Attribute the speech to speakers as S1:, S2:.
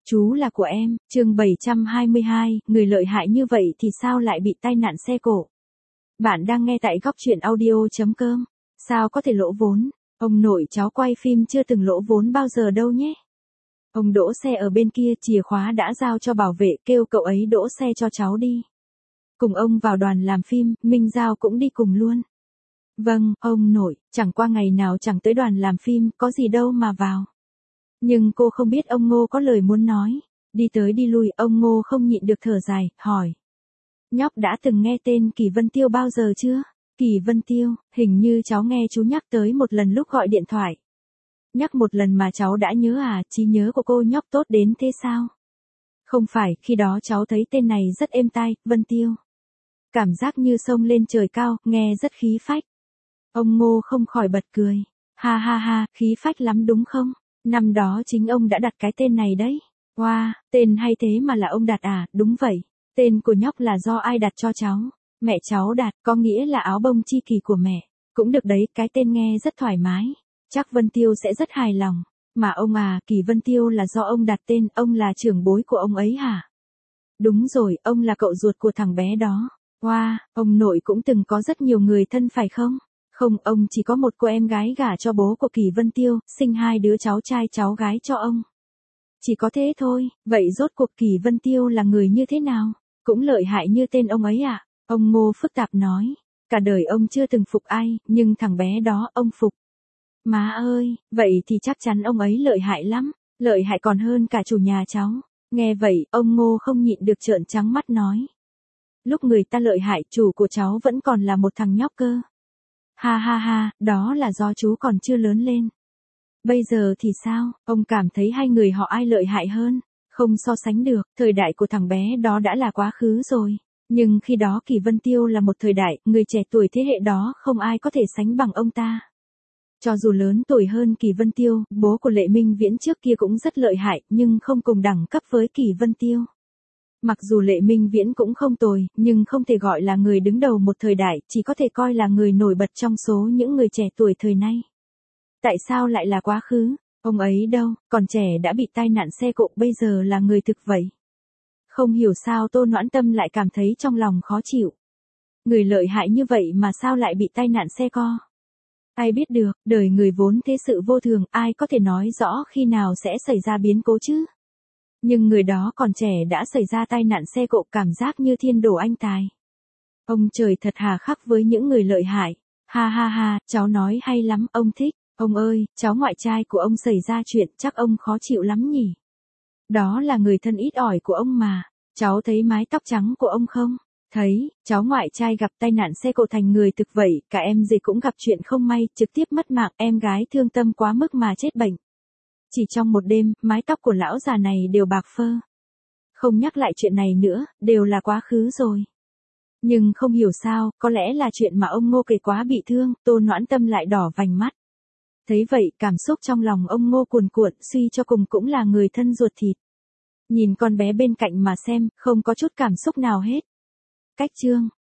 S1: Chú là của em, chương 722, người lợi hại như vậy thì sao lại bị tai nạn xe cộ? Bạn đang nghe tại góc truyện audio.com. Sao có thể lỗ vốn? Ông nội cháu quay phim chưa từng lỗ vốn bao giờ đâu nhé. Ông đỗ xe ở bên kia, chìa khóa đã giao cho bảo vệ, kêu cậu ấy đỗ xe cho cháu đi. Cùng ông vào đoàn làm phim, Minh Giao cũng đi cùng luôn. Vâng, ông nội, chẳng qua ngày nào chẳng tới đoàn làm phim, có gì đâu mà vào. Nhưng cô không biết ông Ngô có lời muốn nói. Đi tới đi lui, ông Ngô không nhịn được thở dài, hỏi. Nhóc đã từng nghe tên Kỳ Vân Tiêu bao giờ chưa? Kỳ Vân Tiêu, hình như cháu nghe chú nhắc tới một lần lúc gọi điện thoại. Nhắc một lần mà cháu đã nhớ à, trí nhớ của cô nhóc tốt đến thế sao? Không phải, khi đó cháu thấy tên này rất êm tai, Vân Tiêu. Cảm giác như sông lên trời cao, nghe rất khí phách. Ông Ngô không khỏi bật cười. Ha ha ha, khí phách lắm đúng không? Năm đó chính ông đã đặt cái tên này đấy. Wow, tên hay thế mà là ông đặt à, đúng vậy. Tên của nhóc là do ai đặt cho cháu? Mẹ cháu đặt, có nghĩa là áo bông chi kỳ của mẹ. Cũng được đấy, cái tên nghe rất thoải mái. Chắc Vân Tiêu sẽ rất hài lòng. Mà ông à, Kỳ Vân Tiêu là do ông đặt tên, ông là trưởng bối của ông ấy hả? Đúng rồi, ông là cậu ruột của thằng bé đó. Wow, ông nội cũng từng có rất nhiều người thân phải không? Không, ông chỉ có một cô em gái gả cho bố của Kỳ Vân Tiêu, sinh 2 đứa cháu trai cháu gái cho ông. Chỉ có thế thôi, vậy rốt cuộc Kỳ Vân Tiêu là người như thế nào? Cũng lợi hại như tên ông ấy à? Ông Ngô phức tạp nói. Cả đời ông chưa từng phục ai, nhưng thằng bé đó ông phục. Má ơi, vậy thì chắc chắn ông ấy lợi hại lắm, lợi hại còn hơn cả chủ nhà cháu. Nghe vậy, ông Ngô không nhịn được trợn trắng mắt nói. Lúc người ta lợi hại, chủ của cháu vẫn còn là một thằng nhóc cơ. Ha ha ha, đó là do chú còn chưa lớn lên. Bây giờ thì sao, ông cảm thấy hai người họ ai lợi hại hơn? Không so sánh được, thời đại của thằng bé đó đã là quá khứ rồi. Nhưng khi đó Kỳ Vân Tiêu là một thời đại, người trẻ tuổi thế hệ đó không ai có thể sánh bằng ông ta. Cho dù lớn tuổi hơn Kỳ Vân Tiêu, bố của Lệ Minh Viễn trước kia cũng rất lợi hại, nhưng không cùng đẳng cấp với Kỳ Vân Tiêu. Mặc dù Lệ Minh Viễn cũng không tồi, nhưng không thể gọi là người đứng đầu một thời đại, chỉ có thể coi là người nổi bật trong số những người trẻ tuổi thời nay. Tại sao lại là quá khứ? Ông ấy đâu, còn trẻ đã bị tai nạn xe cộ, bây giờ là người thực vậy. Không hiểu sao Tô Noãn Tâm lại cảm thấy trong lòng khó chịu. Người lợi hại như vậy mà sao lại bị tai nạn xe co? Ai biết được, đời người vốn thế sự vô thường, ai có thể nói rõ khi nào sẽ xảy ra biến cố chứ? Nhưng người đó còn trẻ đã xảy ra tai nạn xe cộ, cảm giác như thiên đổ anh tài. Ông trời thật hà khắc với những người lợi hại. Ha ha ha, cháu nói hay lắm, ông thích. Ông ơi, cháu ngoại trai của ông xảy ra chuyện, chắc ông khó chịu lắm nhỉ? Đó là người thân ít ỏi của ông mà. Cháu thấy mái tóc trắng của ông không? Thấy, cháu ngoại trai gặp tai nạn xe cộ thành người thực vậy, cả em dì cũng gặp chuyện không may, trực tiếp mất mạng, em gái thương tâm quá mức mà chết bệnh. Chỉ trong một đêm, mái tóc của lão già này đều bạc phơ. Không nhắc lại chuyện này nữa, đều là quá khứ rồi. Nhưng không hiểu sao, có lẽ là chuyện mà ông Ngô kể quá bị thương, Tô Noãn Tâm lại đỏ vành mắt. Thấy vậy, cảm xúc trong lòng ông Ngô cuồn cuộn, suy cho cùng cũng là người thân ruột thịt. Nhìn con bé bên cạnh mà xem, không có chút cảm xúc nào hết. Cách chương